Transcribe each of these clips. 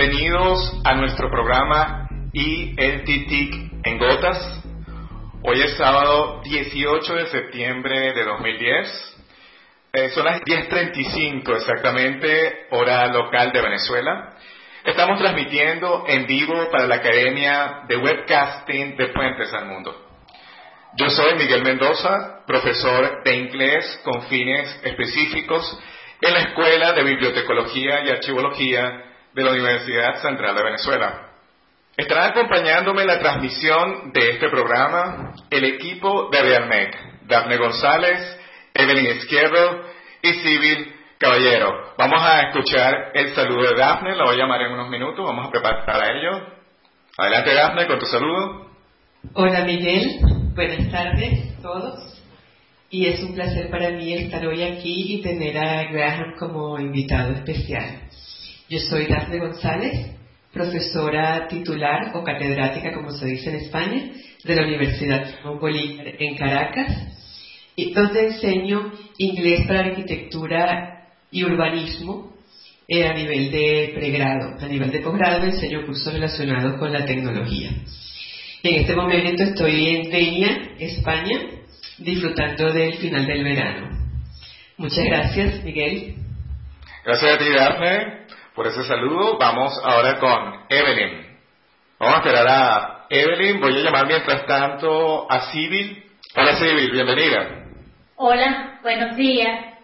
Bienvenidos a nuestro programa ELTTIC en Gotas. Hoy es sábado 18 de septiembre de 2010. Son las 10:35 exactamente, hora local de Venezuela. Estamos transmitiendo en vivo para la Academia de Webcasting de Puentes al Mundo. Yo soy Miguel Mendoza, profesor de inglés con fines específicos en la Escuela de Bibliotecología y Archivología de la Universidad Central de Venezuela. Estarán acompañándome en la transmisión de este programa el equipo de Realmec, Dafne González, Evelyn Izquierdo y Sibyl Caballero. Vamos a escuchar el saludo de Dafne, la voy a llamar en unos minutos, vamos a preparar para ello. Adelante Dafne con tu saludo. Hola Miguel, buenas tardes a todos. Y es un placer para mí estar hoy aquí y tener a Graham como invitado especial. Yo soy Dafne González, profesora titular o catedrática, como se dice en España, de la Universidad Simón Bolívar en Caracas, y donde enseño inglés para arquitectura y urbanismo a nivel de pregrado. A nivel de posgrado enseño cursos relacionados con la tecnología. En este momento estoy en Denia, España, disfrutando del final del verano. Muchas gracias, Miguel. Gracias a ti, Dafne, por ese saludo. Vamos ahora con Evelyn. Vamos a esperar a Evelyn. Voy a llamar mientras tanto a Sibyl. Hola, Sibyl, bienvenida. Hola, buenos días.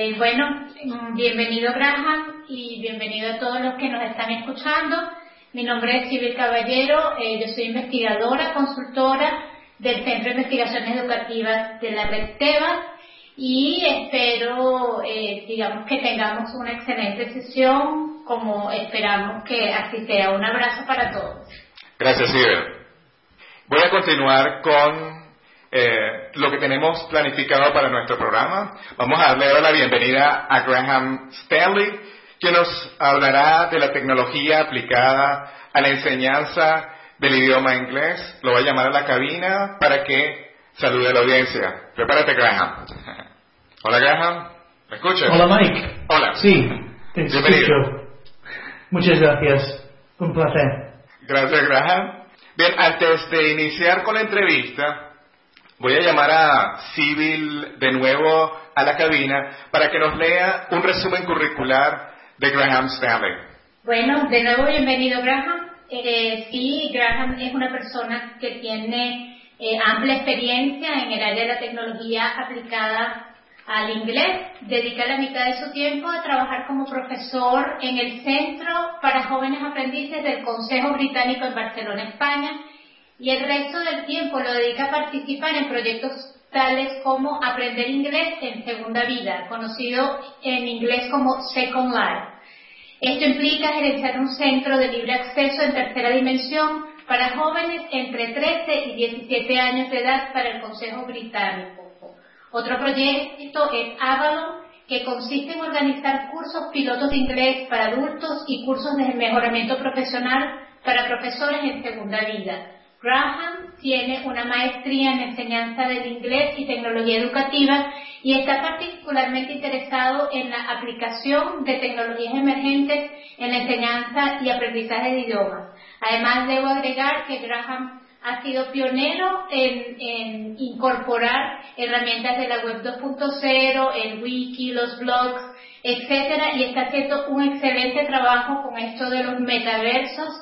Bienvenido Graham y bienvenido a todos los que nos están escuchando. Mi nombre es Sibyl Caballero, yo soy investigadora, consultora del Centro de Investigaciones Educativas de la Red Tebas y espero, que tengamos una excelente sesión, como esperamos que así sea. Un abrazo para todos. Gracias, Sibyl. Voy a continuar con lo que tenemos planificado para nuestro programa. Vamos a darle ahora la bienvenida a Graham Stanley, quien nos hablará de la tecnología aplicada a la enseñanza del idioma inglés. Lo voy a llamar a la cabina para que salude a la audiencia. Prepárate, Graham. Hola, Graham. ¿Me escuchas? Hola, Mike. Hola. Sí, te Bienvenido. escucho. Muchas gracias. Un placer. Gracias, Graham. Bien, antes de iniciar con la entrevista, voy a llamar a Sibyl de nuevo a la cabina para que nos lea un resumen curricular de Graham Stanley. Bueno, de nuevo bienvenido Graham. Sí, Graham es una persona que tiene amplia experiencia en el área de la tecnología aplicada al inglés. Dedica la mitad de su tiempo a trabajar como profesor en el Centro para Jóvenes Aprendices del Consejo Británico en Barcelona, España, y el resto del tiempo lo dedica a participar en proyectos tales como Aprender Inglés en Segunda Vida, conocido en inglés como Second Life. Esto implica gerenciar un centro de libre acceso en tercera dimensión para jóvenes entre 13 y 17 años de edad para el Consejo Británico. Otro proyecto es Avalon, que consiste en organizar cursos pilotos de inglés para adultos y cursos de mejoramiento profesional para profesores en segunda vida. Graham tiene una maestría en enseñanza del inglés y tecnología educativa y está particularmente interesado en la aplicación de tecnologías emergentes en la enseñanza y aprendizaje de idiomas. Además, debo agregar que Graham ha sido pionero en incorporar herramientas de la web 2.0, el wiki, los blogs, etcétera, y está haciendo un excelente trabajo con esto de los metaversos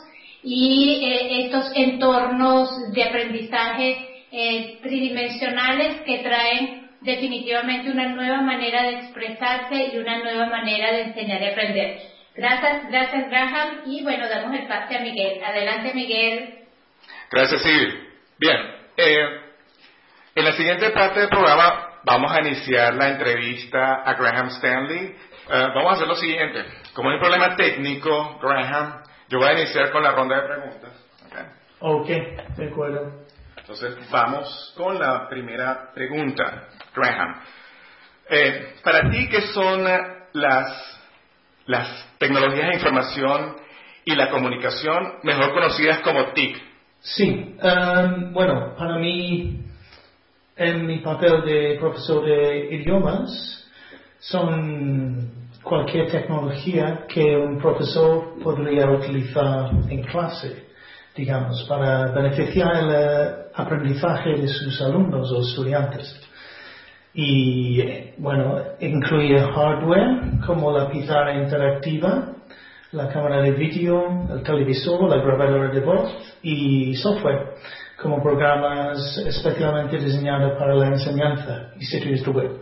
y estos entornos de aprendizaje tridimensionales que traen definitivamente una nueva manera de expresarse y una nueva manera de enseñar y aprender. Gracias Graham, y bueno, damos el pase a Miguel. Adelante Miguel. Gracias, Sibyl. Bien, en la siguiente parte del programa vamos a iniciar la entrevista a Graham Stanley. Vamos a hacer lo siguiente. Como hay un problema técnico, Graham, yo voy a iniciar con la ronda de preguntas. Ok, de acuerdo. Entonces, vamos con la primera pregunta. Graham, para ti, ¿qué son las tecnologías de información y la comunicación, mejor conocidas como TIC? Sí, bueno, para mí, en mi papel de profesor de idiomas, son cualquier tecnología que un profesor podría utilizar en clase, digamos, para beneficiar el aprendizaje de sus alumnos o estudiantes. Y, bueno, incluye hardware como la pizarra interactiva, la cámara de vídeo, el televisor, la grabadora de voz y software como programas especialmente diseñados para la enseñanza y sitios de web.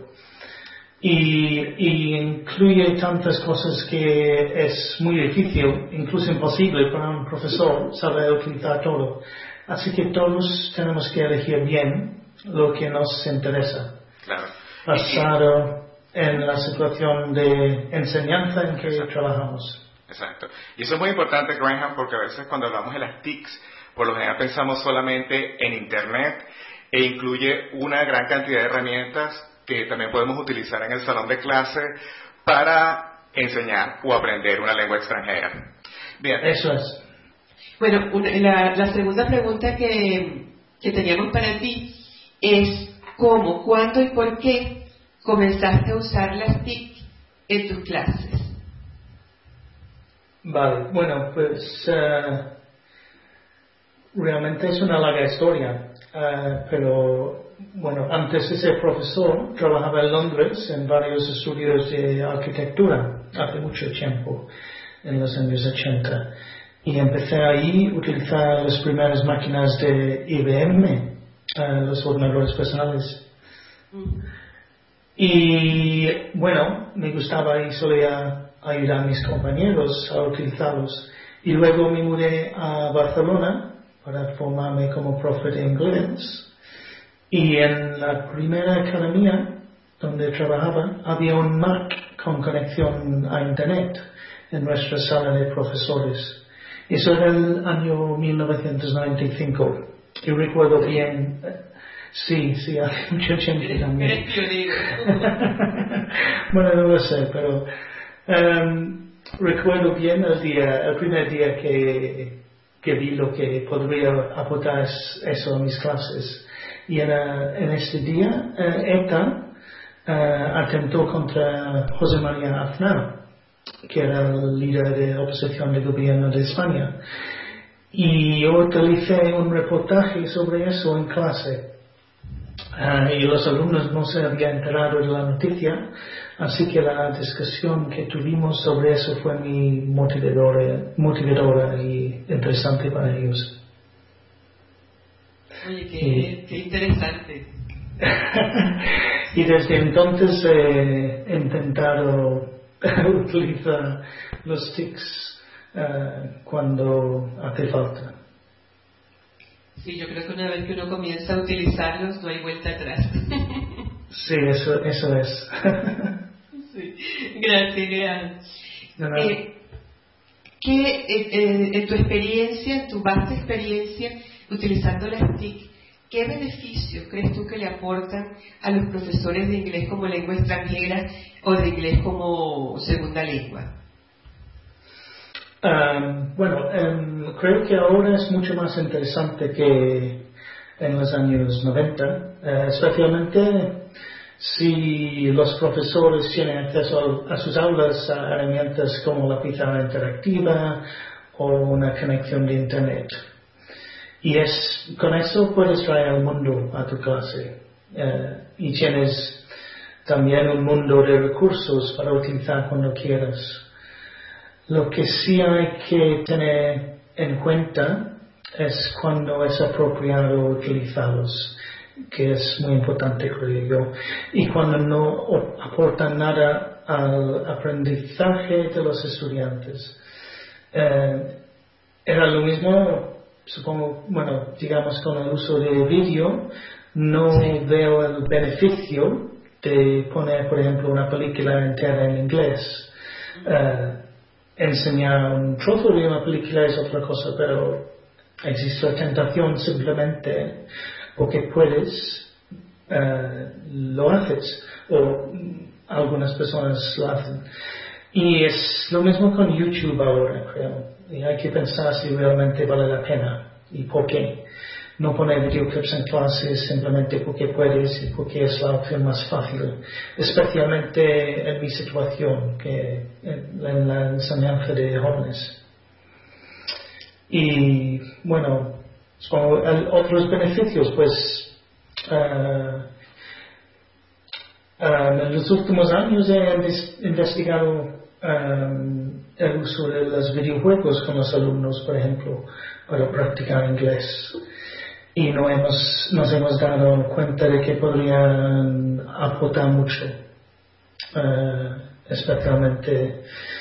Y incluye tantas cosas que es muy difícil, incluso imposible para un profesor saber utilizar todo. Así que todos tenemos que elegir bien lo que nos interesa. Claro. Basado en la situación de enseñanza en que trabajamos. Exacto. Y eso es muy importante, Graham, porque a veces cuando hablamos de las TICs, por lo general pensamos solamente en Internet e incluye una gran cantidad de herramientas que también podemos utilizar en el salón de clase para enseñar o aprender una lengua extranjera. Bien. Eso es. Bueno, la segunda pregunta que teníamos para ti es ¿cómo, cuándo y por qué comenzaste a usar las TIC en tus clases? Vale, bueno, pues realmente es una larga historia, pero bueno, antes de ser profesor trabajaba en Londres en varios estudios de arquitectura hace mucho tiempo, en los años 80, y empecé ahí a utilizar las primeras máquinas de IBM, los ordenadores personales. Y bueno, me gustaba y solía ayudar a mis compañeros a utilizarlos. Y luego me mudé a Barcelona para formarme como profe de inglés. Y en la primera academia donde trabajaba había un Mac con conexión a Internet en nuestra sala de profesores. Eso era el año 1995. Y recuerdo bien. Sí, hace mucho tiempo también. Eres pionero. Bueno, no lo sé, pero recuerdo bien el primer día que vi lo que podría aportar eso a mis clases. Y en este día, ETA atentó contra José María Aznar, que era el líder de oposición del gobierno de España. Y yo utilicé un reportaje sobre eso en clase. Y los alumnos no se habían enterado de la noticia, así que la discusión que tuvimos sobre eso fue muy motivadora y interesante para ellos. Oye, qué interesante. Y desde entonces he intentado utilizar los TICs cuando hace falta. Sí, yo creo que una vez que uno comienza a utilizarlos no hay vuelta atrás. Sí, eso es. Sí. Gracias, Graham. En tu experiencia, en tu vasta experiencia utilizando las TIC, ¿qué beneficio crees tú que le aportan a los profesores de inglés como lengua extranjera o de inglés como segunda lengua? Creo que ahora es mucho más interesante que en los años 90, especialmente si los profesores tienen acceso a sus aulas a herramientas como la pizarra interactiva o una conexión de Internet. Y con eso puedes traer al mundo a tu clase. Y tienes también un mundo de recursos para utilizar cuando quieras. Lo que sí hay que tener en cuenta es cuando es apropiado utilizarlos, que es muy importante, creo yo, y cuando no aportan nada al aprendizaje de los estudiantes. Era lo mismo, supongo, digamos con el uso de vídeo, no veo el beneficio de poner, por ejemplo, una película entera en inglés. Enseñar un trozo de una película es otra cosa, pero existe la tentación simplemente porque puedes, lo haces, o algunas personas lo hacen. Y es lo mismo con YouTube ahora, creo. Y hay que pensar si realmente vale la pena y por qué. no poner videoclips en clases simplemente porque puedes y porque es la opción más fácil, especialmente en mi situación, que en la enseñanza de jóvenes. Y bueno, otros beneficios, pues en los últimos años he investigado el uso de los videojuegos con los alumnos, por ejemplo, para practicar inglés. Y nos hemos dado cuenta de que podrían aportar mucho, especialmente,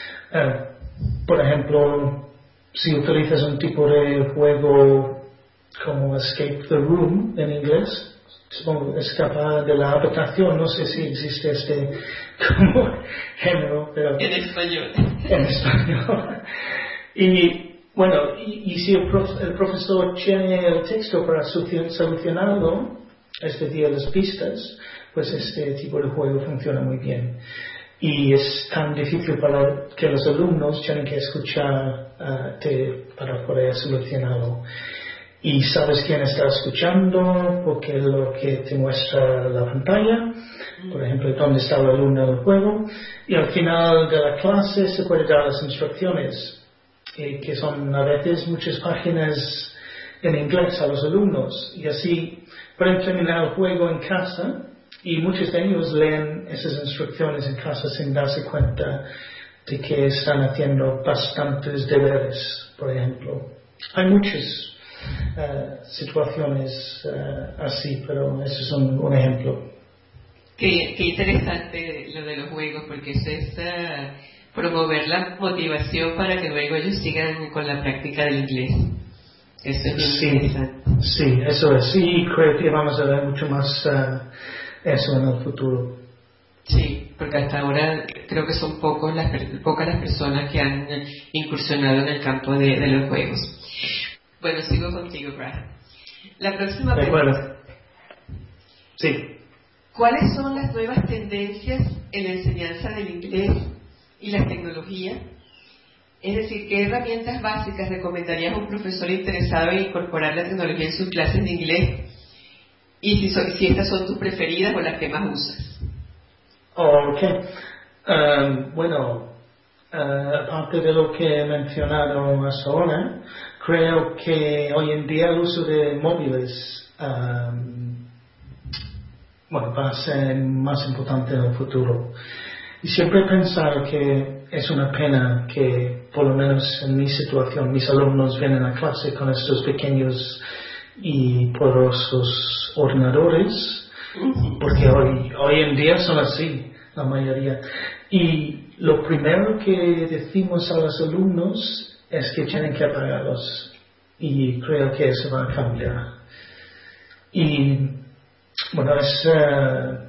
por ejemplo, si utilizas un tipo de juego como Escape the Room en inglés, supongo, escapar de la habitación, no sé si existe este como género, pero en español. En español. Y bueno, y si el profesor tiene el texto para solucionarlo, es decir, las pistas, pues este tipo de juego funciona muy bien. Y es tan difícil para que los alumnos tienen que escuchar para poder solucionarlo. Y sabes quién está escuchando, porque es lo que te muestra la pantalla, por ejemplo, dónde está el alumno del juego. Y al final de la clase se puede dar las instrucciones, que son a veces muchas páginas en inglés a los alumnos. Y así pueden terminar el juego en casa y muchos de ellos leen esas instrucciones en casa sin darse cuenta de que están haciendo bastantes deberes, por ejemplo. Hay muchas situaciones así, pero eso es un ejemplo. Qué interesante lo de los juegos, porque eso es promover la motivación para que luego ellos sigan con la práctica del inglés. Eso es bien interesante. Sí, eso es. Y creo que vamos a ver mucho más eso en el futuro. Sí, porque hasta ahora creo que son pocas las personas que han incursionado en el campo de los juegos. Bueno, sigo contigo, Graham. La próxima pregunta. Sí. ¿Cuáles son las nuevas tendencias en la enseñanza del inglés y las tecnologías? Es decir, ¿qué herramientas básicas recomendarías a un profesor interesado en incorporar la tecnología en sus clases de inglés? Y si estas son tus preferidas o las que más usas. Ok. Bueno, aparte de lo que he mencionado hasta ahora, creo que hoy en día el uso de móviles va a ser más importante en el futuro. Y siempre he pensado que es una pena que, por lo menos en mi situación, mis alumnos vienen a clase con estos pequeños y poderosos ordenadores, porque hoy en día son así, la mayoría. Y lo primero que decimos a los alumnos es que tienen que apagarlos, y creo que eso va a cambiar. Y bueno, eso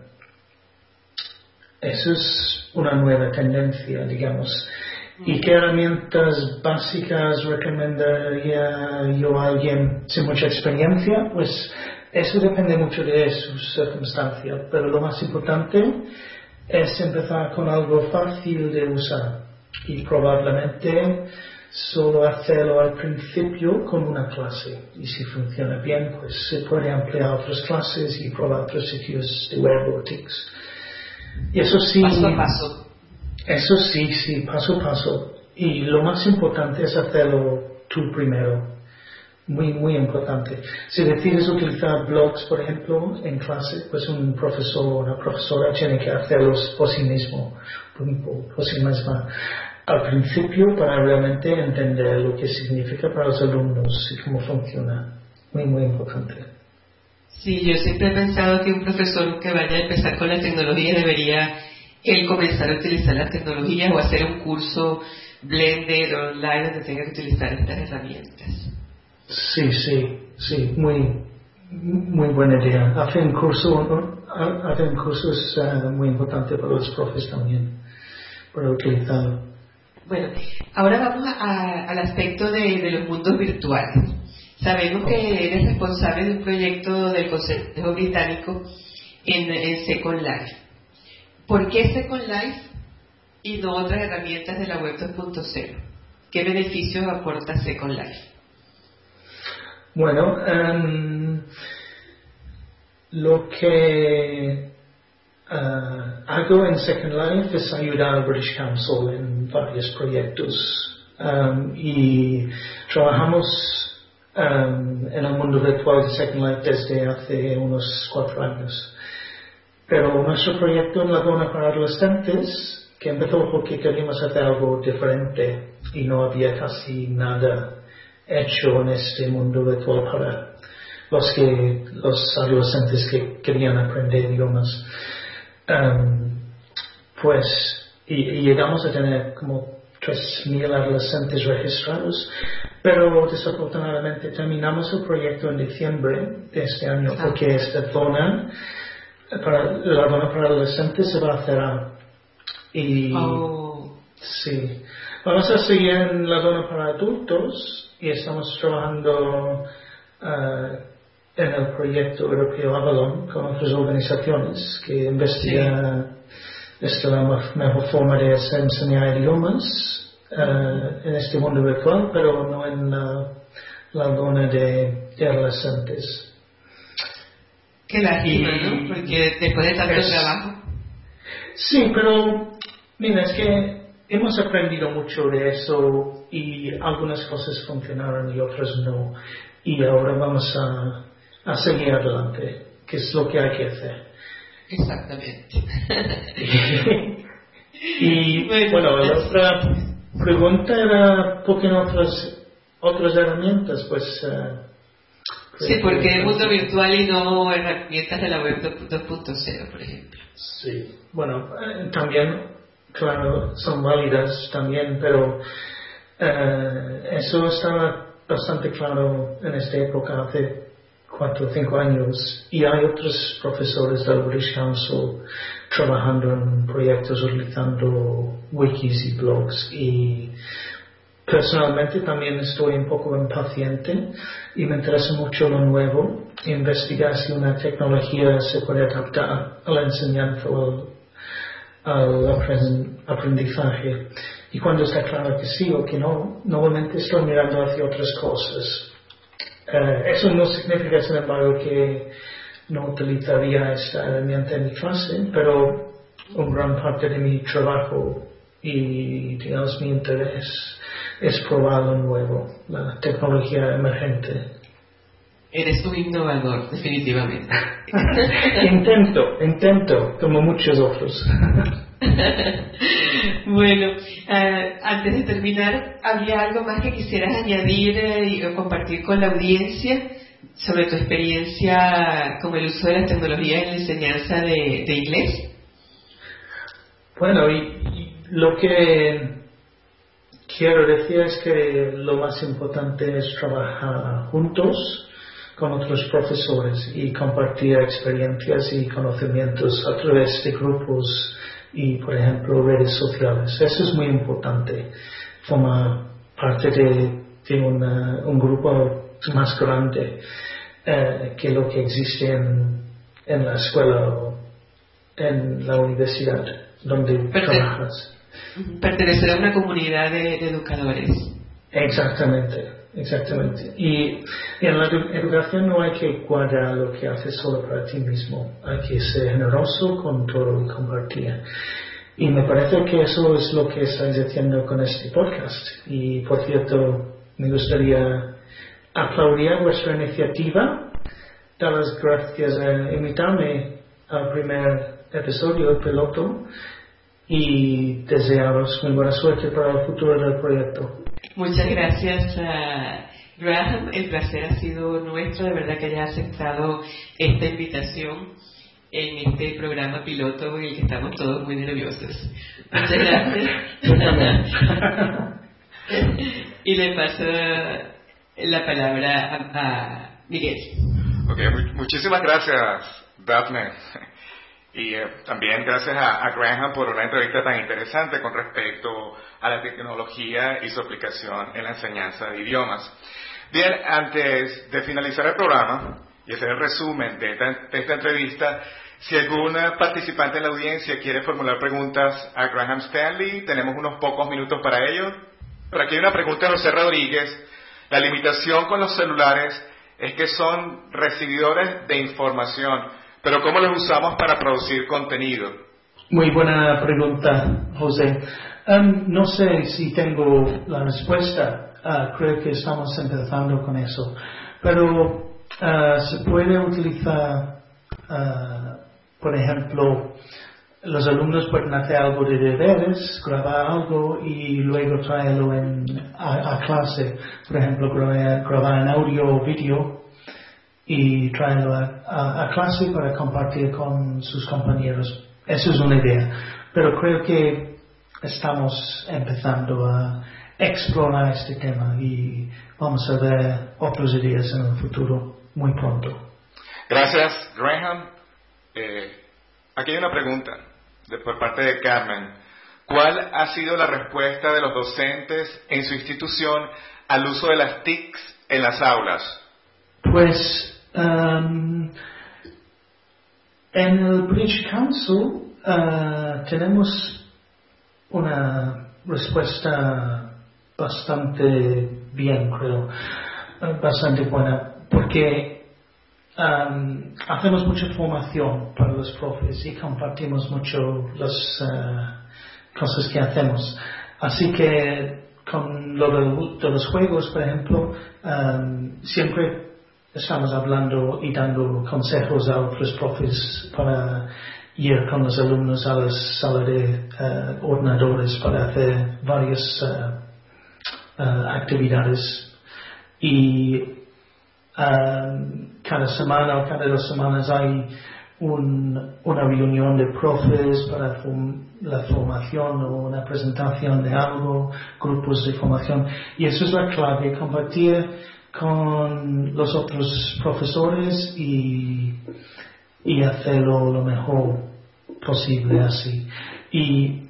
es una nueva tendencia, digamos. ¿Y qué herramientas básicas recomendaría yo a alguien sin mucha experiencia? Pues eso depende mucho de sus circunstancias, pero lo más importante es empezar con algo fácil de usar y probablemente solo hacerlo al principio con una clase, y si funciona bien pues se puede ampliar a otras clases y probar otros sitios de web o TICs. Y eso sí, paso a paso. Eso sí, paso a paso. Y lo más importante es hacerlo tú primero. Muy, muy importante. Si decides utilizar blogs, por ejemplo, en clase, pues un profesor o una profesora tiene que hacerlos por sí mismo, por sí misma, al principio, para realmente entender lo que significa para los alumnos y cómo funciona. Muy, muy importante. Sí, yo siempre he pensado que un profesor que vaya a empezar con la tecnología debería él comenzar a utilizar las tecnologías o hacer un curso blended online donde tenga que utilizar estas herramientas. Sí, muy buena idea. Hacer un curso es muy importante para los profes también, para utilizarlo. Bueno, ahora vamos al aspecto de los mundos virtuales. Sabemos que eres responsable de un proyecto del Consejo Británico en Second Life. ¿Por qué Second Life y no otras herramientas de la web 2.0? ¿Qué beneficios aporta Second Life? Bueno, lo que hago en Second Life es ayudar al British Council en varios proyectos y trabajamos en el mundo virtual de Second Life desde hace unos 4 años. Pero nuestro proyecto en la zona para adolescentes, que empezó porque queríamos hacer algo diferente y no había casi nada hecho en este mundo virtual para los adolescentes que querían aprender idiomas. Y llegamos a tener como 3,000 adolescentes registrados, pero desafortunadamente terminamos el proyecto en diciembre de este año porque esta zona, la zona para adolescentes se va a cerrar. Y sí, vamos a seguir en la zona para adultos y estamos trabajando en el proyecto europeo Avalon con otras organizaciones que investigan la mejor forma de enseñar idiomas en este mundo virtual, pero no en la zona de adolescentes. Qué lástima, ¿no? Porque después de tanto trabajo. Sí, pero mira, es que hemos aprendido mucho de eso y algunas cosas funcionaron y otras no. Y ahora vamos a seguir adelante, que es lo que hay que hacer. Exactamente. Y bueno, la otra pregunta era ¿por qué no otras herramientas? Sí, porque el mundo virtual y no herramientas de la web 2.0, por ejemplo. Sí, bueno, también, claro, son válidas también, pero eso estaba bastante claro en esta época, hace 4 o 5 años, y hay otros profesores del British Council trabajando en proyectos utilizando wikis y blogs, y personalmente también estoy un poco impaciente y me interesa mucho lo nuevo, investigar si una tecnología se puede adaptar a la enseñanza o al aprendizaje. Y cuando está claro que sí o que no, normalmente estoy mirando hacia otras cosas. Eso no significa, sin embargo, que no utilizaría esta herramienta en mi clase, pero una gran parte de mi trabajo y, digamos, mi interés es probar lo nuevo, la tecnología emergente. Eres un innovador, definitivamente. Intento, como muchos otros. Bueno, antes de terminar, ¿habría algo más que quisieras añadir o compartir con la audiencia sobre tu experiencia con el uso de las tecnologías en la enseñanza de inglés? Bueno, y lo que quiero decir es que lo más importante es trabajar juntos con otros profesores y compartir experiencias y conocimientos a través de grupos y, por ejemplo, redes sociales. Eso es muy importante. Forma parte de un grupo más grande que lo que existe en la escuela o en la universidad donde trabajas. Pertenecer a una comunidad de educadores. Exactamente. Y en la educación no hay que guardar lo que haces solo para ti mismo. Hay que ser generoso con todo y compartir. Y me parece que eso es lo que estáis haciendo con este podcast. Y, por cierto, me gustaría aplaudir vuestra iniciativa. Dar las gracias a invitarme al primer episodio, el piloto. Y desearos muy buena suerte para el futuro del proyecto. Muchas gracias, Graham. El placer ha sido nuestro, de verdad que hayas aceptado esta invitación en este programa piloto en el que estamos todos muy nerviosos. Muchas gracias. Y le paso la palabra a Miguel. Okay, muchísimas gracias, Daphne. Y también gracias a Graham por una entrevista tan interesante con respecto a la tecnología y su aplicación en la enseñanza de idiomas. Bien, antes de finalizar el programa y hacer el resumen de esta entrevista, si algún participante en la audiencia quiere formular preguntas a Graham Stanley, tenemos unos pocos minutos para ello. Pero aquí hay una pregunta de José Rodríguez. La limitación con los celulares es que son recibidores de información, pero ¿cómo los usamos para producir contenido? Muy buena pregunta, José. No sé si tengo la respuesta. Creo que estamos empezando con eso. Pero se puede utilizar, por ejemplo, los alumnos pueden hacer algo de deberes, grabar algo y luego traerlo a clase. Por ejemplo, grabar en audio o vídeo y traerlo a clase para compartir con sus compañeros. Eso es una idea. Pero creo que estamos empezando a explorar este tema y vamos a ver otras ideas en el futuro muy pronto. Gracias, Graham. Aquí hay una pregunta por parte de Carmen. ¿Cuál ha sido la respuesta de los docentes en su institución al uso de las TICs en las aulas? Pues en el British Council tenemos una respuesta bastante bien, creo, bastante buena, porque hacemos mucha formación para los profes y compartimos mucho las cosas que hacemos. Así que con lo de los juegos, por ejemplo, siempre estamos hablando y dando consejos a otros profes para ir con los alumnos a la sala de ordenadores para hacer varias actividades. Y cada semana o cada 2 semanas hay una reunión de profes para la formación o una presentación de algo, grupos de formación. Y eso es la clave, compartir con los otros profesores y hacerlo lo mejor posible así. Y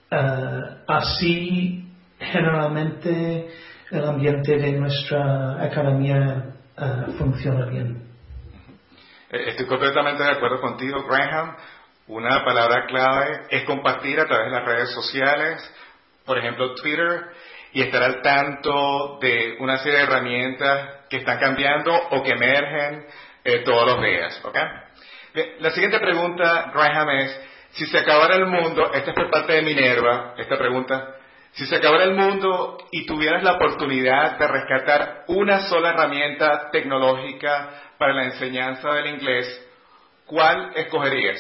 así generalmente el ambiente de nuestra academia funciona bien. Estoy completamente de acuerdo contigo, Graham. Una palabra clave es compartir a través de las redes sociales, por ejemplo Twitter, y estar al tanto de una serie de herramientas que están cambiando o que emergen todos los días. ¿Okay? La siguiente pregunta, Graham, es: si se acabara el mundo, esta es por parte de Minerva, esta pregunta, si se acabara el mundo y tuvieras la oportunidad de rescatar una sola herramienta tecnológica para la enseñanza del inglés, ¿cuál escogerías?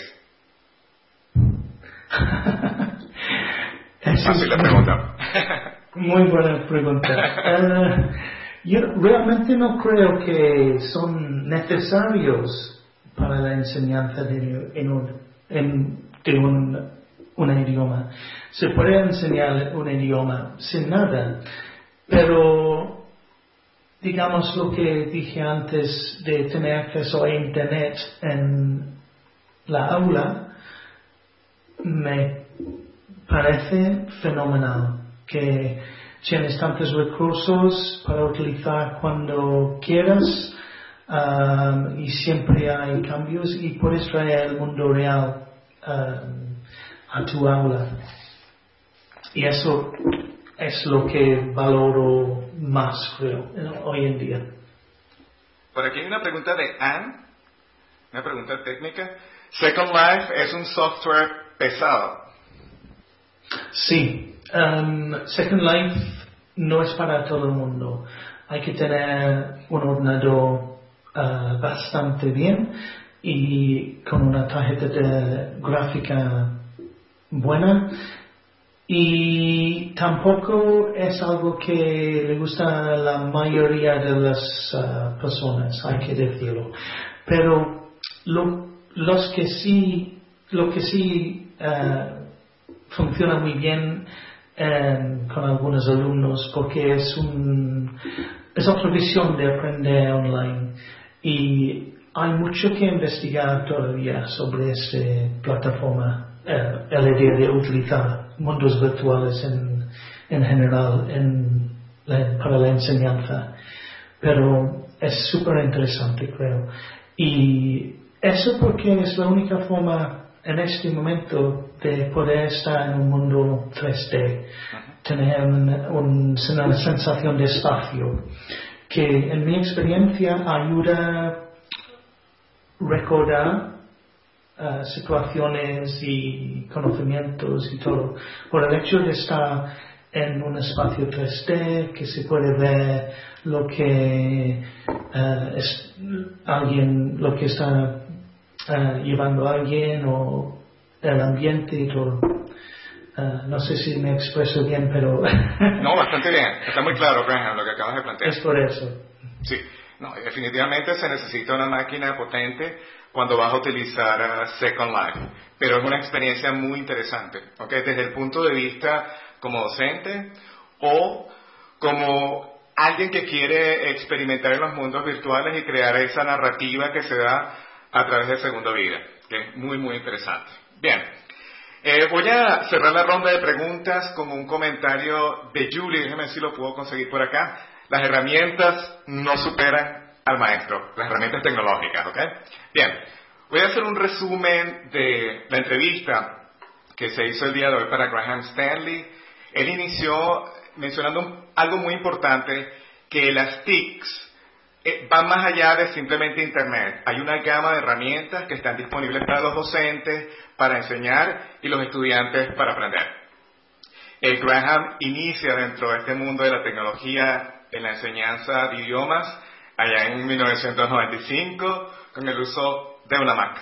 Fácil la pregunta. Muy buena pregunta. Yo realmente no creo que son necesarios para la enseñanza de un idioma. Se puede enseñar un idioma sin nada, pero digamos lo que dije antes de tener acceso a Internet en la aula, me parece fenomenal que tienes tantos recursos para utilizar cuando quieras y siempre hay cambios y puedes traer el mundo real a tu aula. Y eso es lo que valoro más, creo, hoy en día. Por aquí hay una pregunta de Anne, una pregunta técnica. Second Life es un software pesado. Sí, Second Life no es para todo el mundo. Hay que tener un ordenador bastante bien y con una tarjeta de gráfica buena, y tampoco es algo que le gusta a la mayoría de las personas, hay que decirlo, pero lo que sí funciona muy bien con algunos alumnos, porque es otra visión de aprender online y hay mucho que investigar todavía sobre esta plataforma, la idea de utilizar mundos virtuales en general para la enseñanza, pero es súper interesante, creo, y eso porque es la única forma en este momento de poder estar en un mundo 3D, tener una sensación de espacio que en mi experiencia ayuda a recordar situaciones y conocimientos y todo, por el hecho de estar en un espacio 3D que se puede ver lo que es alguien, lo que está llevando a alguien o el ambiente y todo. No sé si me expreso bien, pero No, bastante bien. Está muy claro, Graham, lo que acabas de plantear. es por eso. Sí, no, definitivamente se necesita una máquina potente cuando vas a utilizar Second Life, pero es una experiencia muy interesante, ¿ok? Desde el punto de vista como docente o como alguien que quiere experimentar en los mundos virtuales y crear esa narrativa que se da a través de Segunda Vida, que es muy, muy interesante. Bien, voy a cerrar la ronda de preguntas con un comentario de Julie, déjeme ver si lo puedo conseguir por acá. Las herramientas no superan al maestro, las herramientas tecnológicas, ¿ok? Bien, voy a hacer un resumen de la entrevista que se hizo el día de hoy para Graham Stanley. Él inició mencionando algo muy importante, que las TICs van más allá de simplemente Internet. Hay una gama de herramientas que están disponibles para los docentes, para enseñar y los estudiantes para aprender. Graham inicia dentro de este mundo de la tecnología en la enseñanza de idiomas allá en 1995 con el uso de una Mac.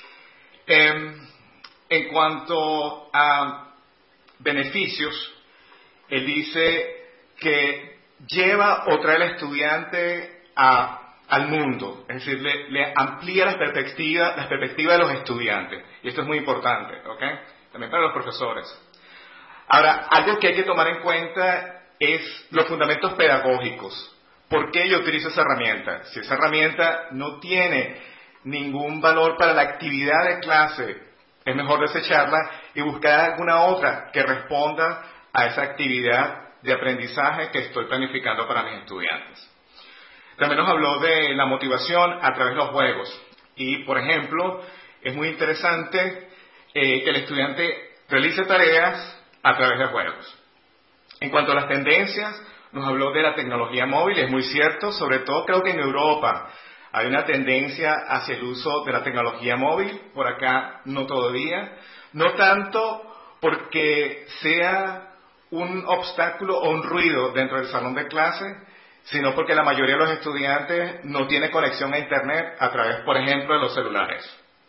En cuanto a beneficios, él dice que lleva o trae al estudiante al mundo, es decir, le amplía las perspectivas de los estudiantes, y esto es muy importante, ¿ok? También para los profesores. Ahora, algo que hay que tomar en cuenta es los fundamentos pedagógicos. ¿Por qué yo utilizo esa herramienta? Si esa herramienta no tiene ningún valor para la actividad de clase, es mejor desecharla y buscar alguna otra que responda a esa actividad de aprendizaje que estoy planificando para mis estudiantes. También nos habló de la motivación a través de los juegos. Y, por ejemplo, es muy interesante que el estudiante realice tareas a través de juegos. En cuanto a las tendencias, nos habló de la tecnología móvil, es muy cierto, sobre todo creo que en Europa hay una tendencia hacia el uso de la tecnología móvil, por acá no todavía, no tanto porque sea un obstáculo o un ruido dentro del salón de clase, sino porque la mayoría de los estudiantes no tiene conexión a Internet a través, por ejemplo, de los celulares.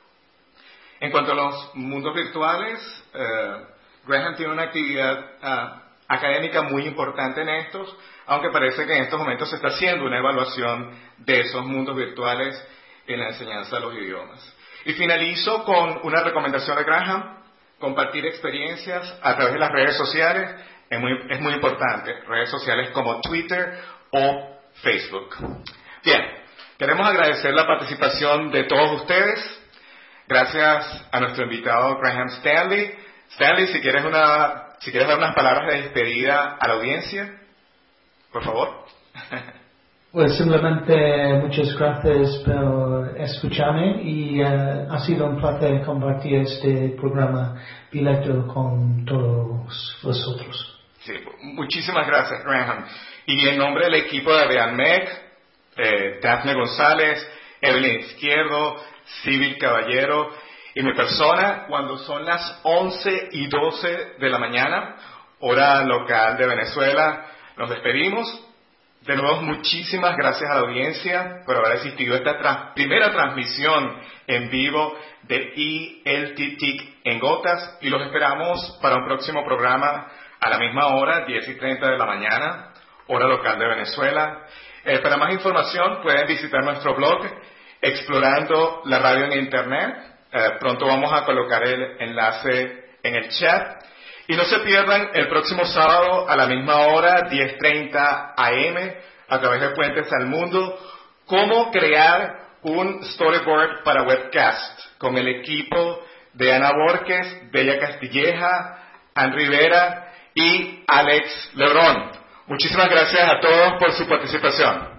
En cuanto a los mundos virtuales, Graham tiene una actividad académica muy importante en estos, aunque parece que en estos momentos se está haciendo una evaluación de esos mundos virtuales en la enseñanza de los idiomas. Y finalizo con una recomendación de Graham: compartir experiencias a través de las redes sociales es muy importante, redes sociales como Twitter o Facebook. Bien, queremos agradecer la participación de todos ustedes. Gracias a nuestro invitado Graham Stanley. Stanley, si quieres dar unas palabras de despedida a la audiencia, por favor. Pues simplemente muchas gracias por escucharme y ha sido un placer compartir este programa bilateral con todos vosotros. Sí, muchísimas gracias, Graham. Y en nombre del equipo de Reanmec, Daphne González, Evelyn Izquierdo, Civil Caballero y mi persona, cuando son las 11:12 de la mañana, hora local de Venezuela, nos despedimos. De nuevo, muchísimas gracias a la audiencia por haber asistido a esta primera transmisión en vivo de ELTTIC en Gotas, y los esperamos para un próximo programa a la misma hora, 10:30 de la mañana, hora local de Venezuela. Para más información pueden visitar nuestro blog Explorando la Radio en Internet. Pronto vamos a colocar el enlace en el chat. Y no se pierdan el próximo sábado a la misma hora, 10:30 AM, a través de Puentes al Mundo, cómo crear un storyboard para webcast con el equipo de Ana Borges, Bella Castilleja, Ann Rivera y Alex Lebrón. Muchísimas gracias a todos por su participación.